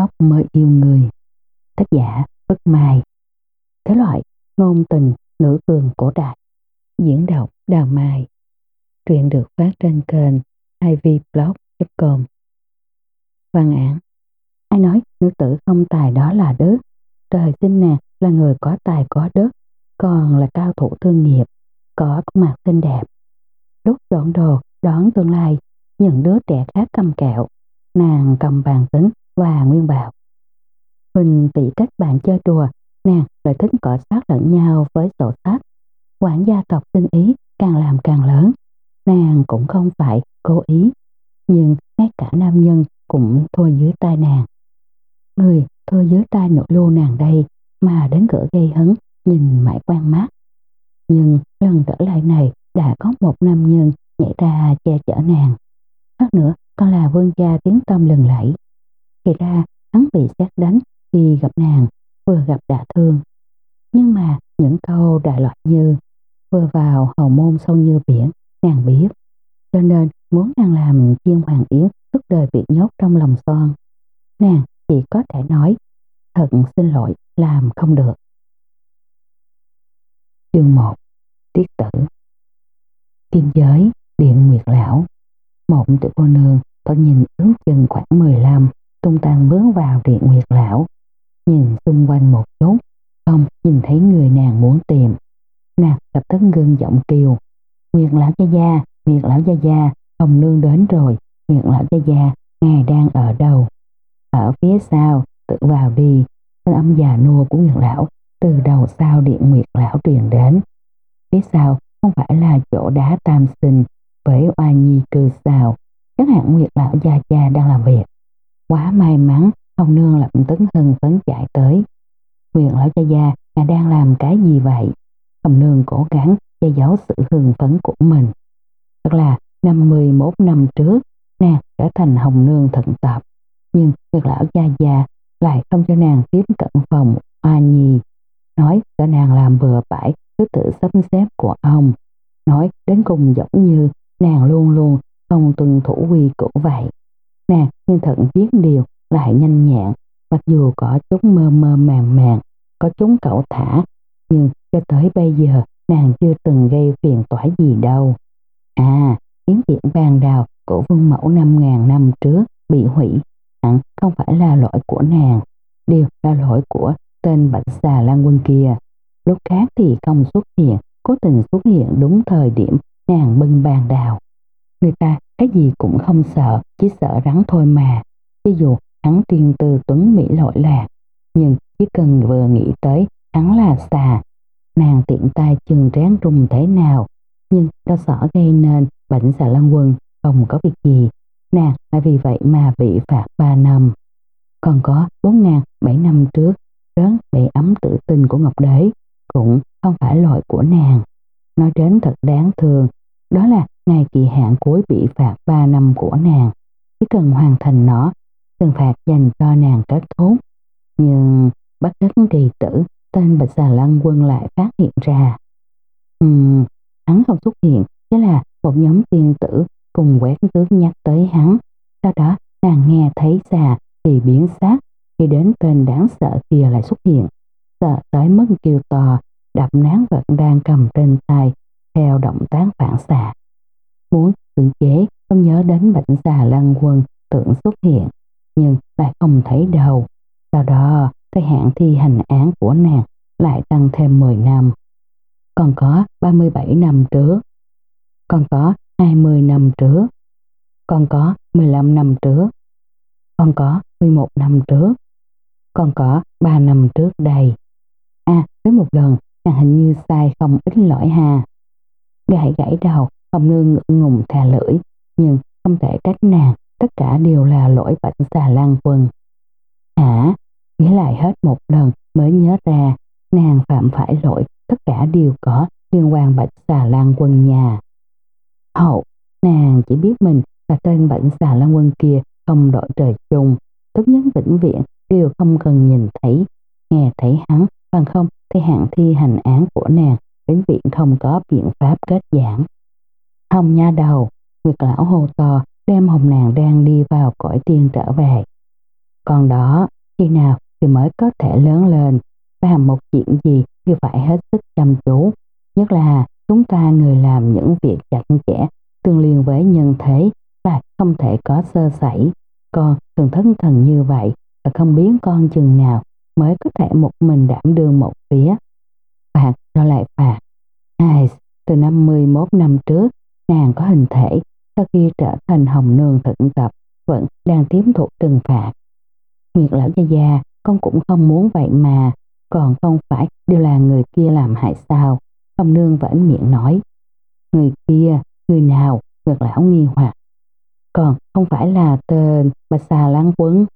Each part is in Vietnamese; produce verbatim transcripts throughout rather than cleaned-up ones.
khóc mới yêu người. Tác giả Bất Mai. Thể loại ngôn tình nữ cường cổ đại. Diễn đọc Đào Mai. Truyện được phát trên kênh ivblog chấm com. Văn án: ai nói nữ tử không tài đó là đức? Trời sinh nàng là người có tài có đức, còn là cao thủ thương nghiệp, có khuôn mặt xinh đẹp. Lúc chọn đồ đón tương lai, những đứa trẻ khác cầm kẹo, nàng cầm bàn tính và nguyên bảo. Huỳnh tỷ cách bạn chơi đùa, nàng lại thích cọ sát lẫn nhau với sổ sách. Quản gia tộc sinh ý càng làm càng lớn, nàng cũng không phải cố ý, nhưng ngay cả nam nhân cũng thua dưới tay nàng. Người thua dưới tay nội lưu nàng đây mà đến cửa gây hấn, nhìn mãi quan mắt. Nhưng lần trở lại này đã có một nam nhân nhảy ra che chở nàng. Khác nữa còn là vương gia tiếng tăm lừng lẫy. Thì ra hắn bị sét đánh khi gặp nàng, vừa gặp đã thương. Nhưng mà những câu đại loại như vừa vào hầu môn sâu như biển, nàng biết. Cho nên muốn nàng làm chiên hoàng yến suốt đời bị nhốt trong lòng son. Nàng chỉ có thể nói thật xin lỗi, làm không được. Chương một. Tiết tử. Kim giới điện Nguyệt lão. Một tiểu cô nương có nhìn ước chừng khoảng mười lăm, tung tăng bước vào điện Nguyệt lão, nhìn xung quanh một chút, không nhìn thấy người nàng muốn tìm. Nàng lập tức gương giọng kêu: Nguyệt lão gia gia, Nguyệt lão gia gia, Hồng nương đến rồi, Nguyệt lão gia gia, ngài đang ở đâu? Ở phía sau, tự vào đi. Thanh âm già nua của Nguyệt lão từ đầu sau điện Nguyệt lão truyền đến. Phía sau không phải là chỗ đá tam sinh với oa nhi cư sao? Chắc hẳn Nguyệt lão gia gia đang làm việc. Quá may mắn, Hồng nương lập tức hưng phấn chạy tới. Nguyệt lão gia gia, ngài đang làm cái gì vậy? Hồng nương cố gắng che giấu sự hưng phấn của mình. Thật là năm mươi mốt năm trước, nàng trở thành Hồng nương thận tập, nhưng Nguyệt lão gia gia lại không cho nàng tiếp cận phòng oa nhi, nói cho nàng làm bừa bãi thứ tự sắp xếp của ông, nói đến cùng giống như nàng luôn luôn không tuân thủ quy củ vậy. Nàng nhưng thận viết điều lại nhanh nhẹn, mặc dù có chút mơ mơ màng màng, có chút cẩu thả, nhưng cho tới bây giờ nàng chưa từng gây phiền toái gì đâu. À, yến tiệc ban đào của vương mẫu năm ngàn năm trước bị hủy, hẳn không phải là lỗi của nàng, đều là lỗi của tên Bạch Xà Lan Quân kia. Lúc khác thì không xuất hiện, cố tình xuất hiện đúng thời điểm nàng bưng bàn đào. Người ta cái gì cũng không sợ, chỉ sợ rắn thôi mà. Ví dụ hắn tiên tư tuấn mỹ lỗi lạc, nhưng chỉ cần vừa nghĩ tới hắn là xà, nàng tiện tay chừng rén rung thế nào. Nhưng do sợ gây nên Bạch Xà Lan Quân không có việc gì, nàng lại vì vậy mà bị phạt ba năm. Còn có bốn ngàn bảy năm trước, rớn bể ấm tự tin của Ngọc Đế cũng không phải lỗi của nàng. Nói đến thật đáng thương, đó là ngày kỳ hạn cuối bị phạt ba năm của nàng. Chỉ cần hoàn thành nó, trừng phạt dành cho nàng kết thúc. Nhưng bất đắc kỳ tử, tên Bạch Xà Lan Quân lại phát hiện ra. Ừm, hắn không xuất hiện, thế là một nhóm tiên tử cùng quét tướng nhắc tới hắn. Sau đó nàng nghe thấy xà thì biến xác, khi đến tên đáng sợ kia lại xuất hiện, sợ tới mức kêu to, đập nát vật đang cầm trên tay theo động tác phản xạ. Muốn cưỡng chế không nhớ đến Bạch Xà Lan Quân tưởng xuất hiện, nhưng lại không thấy đâu. Sau đó thời hạn thi hành án của nàng lại tăng thêm mười năm. Còn có ba mươi bảy năm trước, còn có hai mươi năm trước, còn có mười lăm năm trước, còn có mười một năm trước, còn có ba năm trước đây. À, tới một lần nàng hình như sai không ít lỗi hà. Gãi gãi đầu, Hồng nương ngượng ngùng thà lưỡi, nhưng không thể trách nàng, tất cả đều là lỗi Bạch Xà Lan Quân. Hả? Nghĩ lại hết một lần mới nhớ ra, nàng phạm phải lỗi tất cả đều có liên quan Bạch Xà Lan Quân nhà. Hậu, nàng chỉ biết mình là tên Bạch Xà Lan Quân kia không đội trời chung, tốt nhất vĩnh viễn đều không cần nhìn thấy, nghe thấy hắn, bằng không thì hạn thi hành án của nàng vĩnh viễn không có biện pháp kết giảng. Hồng nha đầu, Nguyệt lão hô to đem Hồng nàng đang đi vào cõi tiên trở về. Còn đó, khi nào thì mới có thể lớn lên, làm một chuyện gì thì phải hết sức chăm chú, nhất là chúng ta người làm những việc chặt chẽ tương liên với nhân thế là không thể có sơ sẩy. Con thường thất thần như vậy và không biết con chừng nào mới có thể một mình đảm đương một phía. Phạt rồi lại phạt. Ai, từ năm mươi mốt năm trước, nàng có hình thể, sau khi trở thành hồng nương thực tập, vẫn đang tiếp thụ trừng phạt. Nguyệt lão gia gia, con cũng không muốn vậy mà, còn không phải đều là người kia làm hại sao? Hồng nương vẫn miệng nói. Người kia, người nào? Nguyệt lão nghi hoặc. Còn không phải là tên Bạch Xà Lan Quân.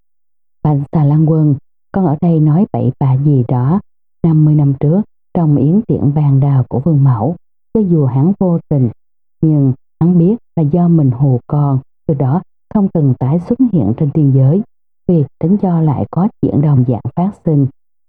Bạch Xà Lan Quân, con ở đây nói bậy bạ gì đó. năm mươi năm trước, trong yến tiệc vàng đào của Vương Mẫu, cho dù hắn vô tình, nhưng hắn biết là do mình hù con, từ đó không từng tái xuất hiện trên tiên giới. Vì tính cho lại có chuyện đồng dạng phát sinh,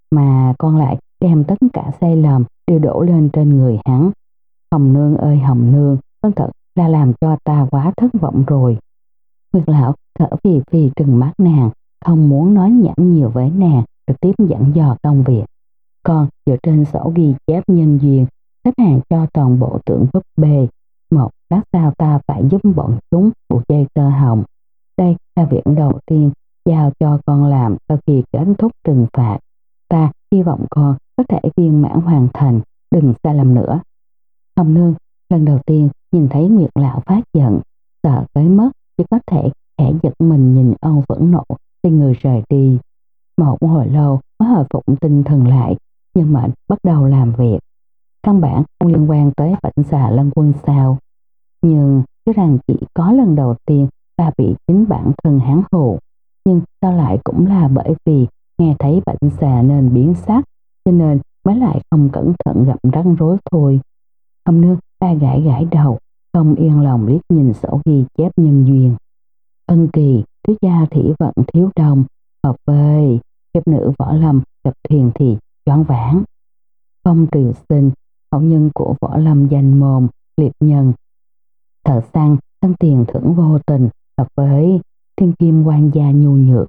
mà con lại đem tất cả sai lầm đều đổ lên trên người hắn. Hồng nương ơi Hồng nương, con thật là làm cho ta quá thất vọng rồi. Nguyệt lão thở phì phì trừng mắt nàng, không muốn nói nhảm nhiều với nàng, trực tiếp dặn dò công việc. Con dựa trên sổ ghi chép nhân duyên, xếp hàng cho toàn bộ tượng búp bê. Một lát sau ta phải giúp bọn chúng buộc dây tơ hồng. Đây là việc đầu tiên giao cho con làm sau khi kết thúc trừng phạt. Ta hy vọng con có thể viên mãn hoàn thành, đừng sai lầm nữa. Hồng nương lần đầu tiên nhìn thấy Nguyệt lão phát giận, sợ tới mất chỉ có thể khẽ giật mình nhìn ông vẫn nộ thì người rời đi. Một hồi lâu mới hồi phục tinh thần lại, nhân mệnh bắt đầu làm việc. Căn bản không liên quan tới Bạch Xà Lan Quân sao? Nhưng chứ rằng chỉ có lần đầu tiên ta bị chính bản thân hắn hù, nhưng sao lại cũng là bởi vì nghe thấy Bạch Xà nên biến sắc, cho nên mới lại không cẩn thận gặp rắc rối thôi. Hồng nương ta gãi gãi đầu, không yên lòng liếc nhìn sổ ghi chép nhân duyên. Ân kỳ, thiếu gia thủy vận thiếu đồng, hợp với hiệp nữ võ lâm gặp thuyền thì choáng váng. Phong triều sinh, hậu nhân của võ lâm danh môn, liệp nhân. Thợ săn, thân tiền thưởng vô tình, hợp với thiên kim quan gia nhu nhược.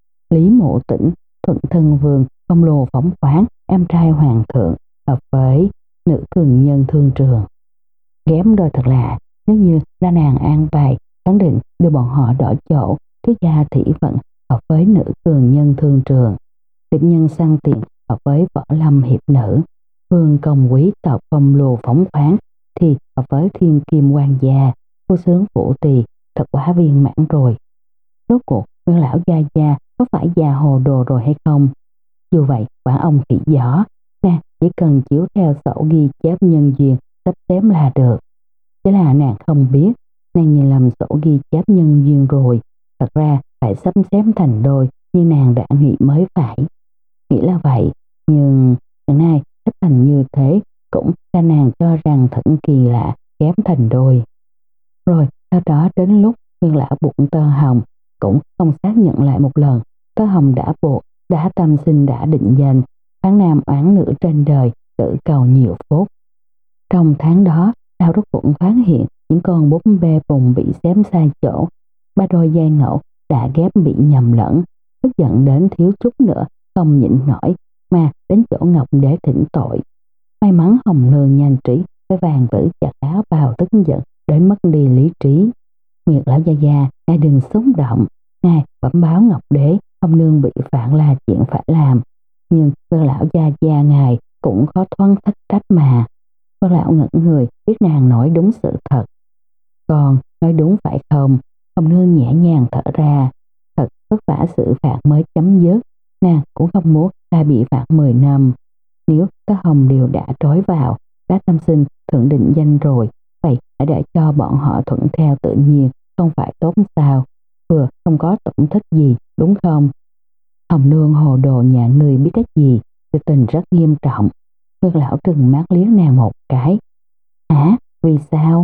Lý Mộ Tĩnh, thuận thân vương, phong lồ phóng khoáng, em trai hoàng thượng, hợp với nữ cường nhân thương trường. Ghém đôi thật lạ, nếu như ra nàng an bài, khẳng định đưa bọn họ đổi chỗ, thiếu gia thủy vận hợp với nữ cường nhân thương trường. Điệp nhân săn tiền hợp với võ lâm hiệp nữ. Vương công quý tộc phong lồ phóng khoáng thì hợp với thiên kim quan gia, vô sướng vũ tỳ, thật quá viên mãn rồi. Rốt cuộc Nguyên lão gia gia có phải già hồ đồ rồi hay không? Dù vậy quả ông khỉ gió, nè chỉ cần chiếu theo sổ ghi chép nhân duyên sắp xếp là được. Chỉ là nàng không biết, nàng nhìn lầm sổ ghi chép nhân duyên rồi, thật ra phải sắp xếp thành đôi như nàng đã nghĩ mới phải. Nghĩ là vậy, nhưng hiện nay xếp thành như thế cũng là nàng cho rằng thật kỳ lạ, kém thành đôi. Rồi sau đó đến lúc Nguyên lão buộc tơ hồng cũng không xác nhận lại một lần, tơ hồng đã buộc, đã tâm sinh đã định danh, tháng nam oán nữ trên đời, tự cầu nhiều phúc. Trong tháng đó, Đào Rốt cũng phát hiện những con búp bê bùng bị xém sai chỗ, ba đôi dây ngẫu đã ghép bị nhầm lẫn, tức giận đến thiếu chút nữa không nhịn nổi mà đến chỗ Ngọc để thỉnh tội. May mắn Hồng nương nhanh trí với vàng tử chặt áo bào tức giận đến mất đi lý trí. Nguyệt lão gia gia, ngài đừng xúc động, ngài bẩm báo Ngọc đế Hồng nương bị phạt là chuyện phải làm, nhưng Nguyệt lão gia gia ngài cũng khó thoát thất trách mà. Vân lão ngẩn người biết nàng nói đúng sự thật. Còn nói đúng phải không? Hồng nương nhẹ nhàng thở ra, thật vất vả sự phạt mới chấm dứt, nàng cũng không muốn ta bị phạt mười năm. Nếu các hồng đều đã trói vào, đã tâm sinh thượng định danh rồi, vậy hãy để cho bọn họ thuận theo tự nhiên, không phải tốt sao? Vừa không có tổn thất gì, đúng không? Hồng nương hồ đồ nhà người biết cái gì, sự tình rất nghiêm trọng. Nguyệt lão trừng mắt liếc nàng một cái. Hả? Vì sao?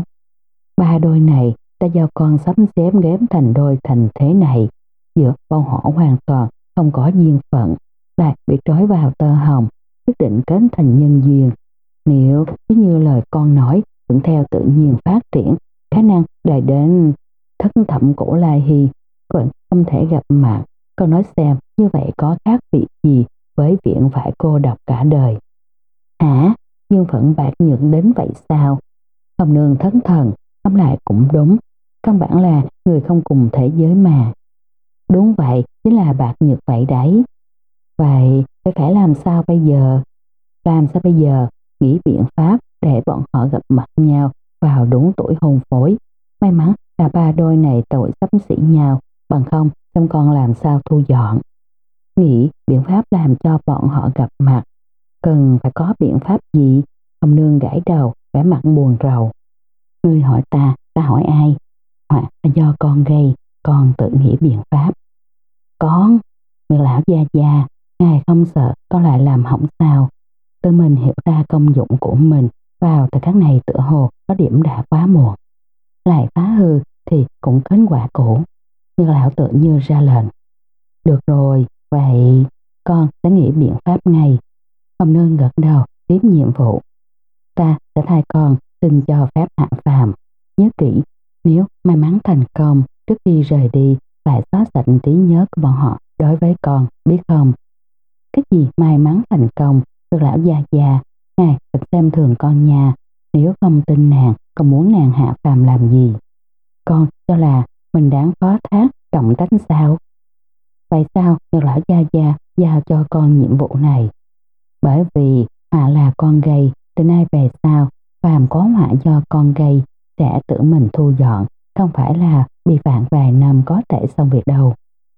Ba đôi này ta do con sắm xếp ghép thành đôi thành thế này, giữa bọn họ hoàn toàn không có duyên phận, lại bị trói vào tơ hồng, quyết định kết thành nhân duyên. Nếu cứ như lời con nói, thuận theo tự nhiên phát triển, khả năng đợi đến thất thẩm cổ lai hy vẫn không thể gặp mặt. Con nói xem như vậy có khác biệt gì với viện phải cô độc cả đời? Hả? Dương phận bạc nhược đến vậy sao? Hồng Nương thất thần, ngẫm lại cũng đúng. Căn bản là người không cùng thế giới mà. Đúng vậy, chính là bạc nhược vậy đấy. Vậy phải phải làm sao bây giờ? Làm sao bây giờ? Nghĩ biện pháp để bọn họ gặp mặt nhau vào đúng tuổi hôn phối. May mắn là ba đôi này tội xấp xỉ nhau, bằng không xem con làm sao thu dọn. Nghĩ biện pháp làm cho bọn họ gặp mặt. Cần phải có biện pháp gì? Ông Nương gãi đầu, vẻ mặt buồn rầu. Ngươi hỏi ta, ta hỏi ai? Hoặc là do con gây, con tự nghĩ biện pháp. Con, người lão già già, ngài không sợ con lại làm hỏng sao? Tự mình hiểu ra công dụng của mình vào thời khắc này tựa hồ có điểm đã quá muộn. Lại phá hư thì cũng kết quả cũ. Người lão tự như ra lệnh. Được rồi, vậy con sẽ nghĩ biện pháp ngay. Ông Nương gật đầu tiếp nhiệm vụ. Ta sẽ thay con xin cho phép Hạ Phàm. Nhớ kỹ, nếu may mắn thành công trước khi rời đi phải xóa sạch trí nhớ của bọn họ đối với con, biết không? Cái gì may mắn thành công, từ lão già già, ngài thật xem thường con nhà. Nếu không tin nàng, con muốn nàng Hạ Phàm làm gì? Con cho là mình đáng phó thác trọng trách sao? Vậy sao từ lão già già giao cho con nhiệm vụ này? Bởi vì họa là con gây, từ nay về sau, phàm có họa do con gây sẽ tự mình thu dọn, không phải là bị phạt vài năm có thể xong việc đâu.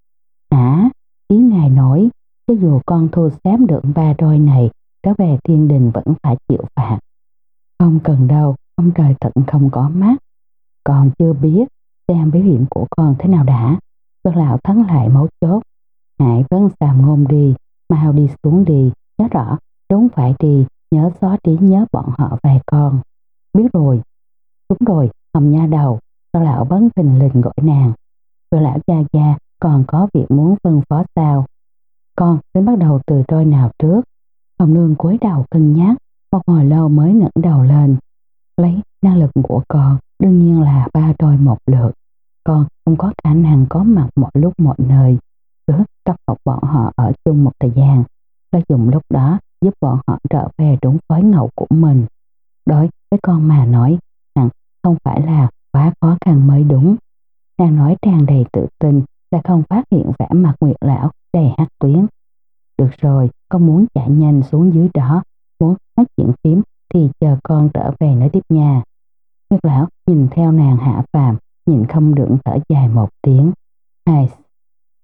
Hả? Ý ngài nói, cho dù con thu xếp được ba đôi này, trở về thiên đình vẫn phải chịu phạt. Không cần đâu, ông trời thật không có mắt. Con chưa biết, xem biểu hiện của con thế nào đã. Cơn lão thắng lại mấu chốt. Hãy vấn xàm ngôn đi, mau đi xuống đi, nhớ rõ, đúng phải đi, nhớ xóa trí nhớ bọn họ về con. Biết rồi. Đúng rồi, Hồng nha đầu, sao lão bấn thình lình gọi nàng. Rồi lão cha cha còn có việc muốn phân phó sao? Con tính bắt đầu từ đôi nào trước? Hồng Nương cúi đầu cân nhắc, một hồi lâu mới ngẩng đầu lên. Lấy năng lực của con, đương nhiên là ba đôi một lượt. Con không có khả năng có mặt mọi lúc mọi nơi. Cứ tập hợp bọn họ ở chung một thời gian, lợi dụng lúc đó giúp bọn họ trở về đúng phối ngẫu của mình. Đối với con mà nói, hẳn không phải là quá khó khăn mới đúng. Nàng nói tràn đầy tự tin, đã không phát hiện vẻ mặt Nguyệt lão đầy hắc tuyến. Được rồi, con muốn chạy nhanh xuống dưới đó, muốn nói chuyện phím thì chờ con trở về nói tiếp nha. Nguyệt lão nhìn theo nàng Hạ Phàm, nhìn không được thở dài một tiếng. Ai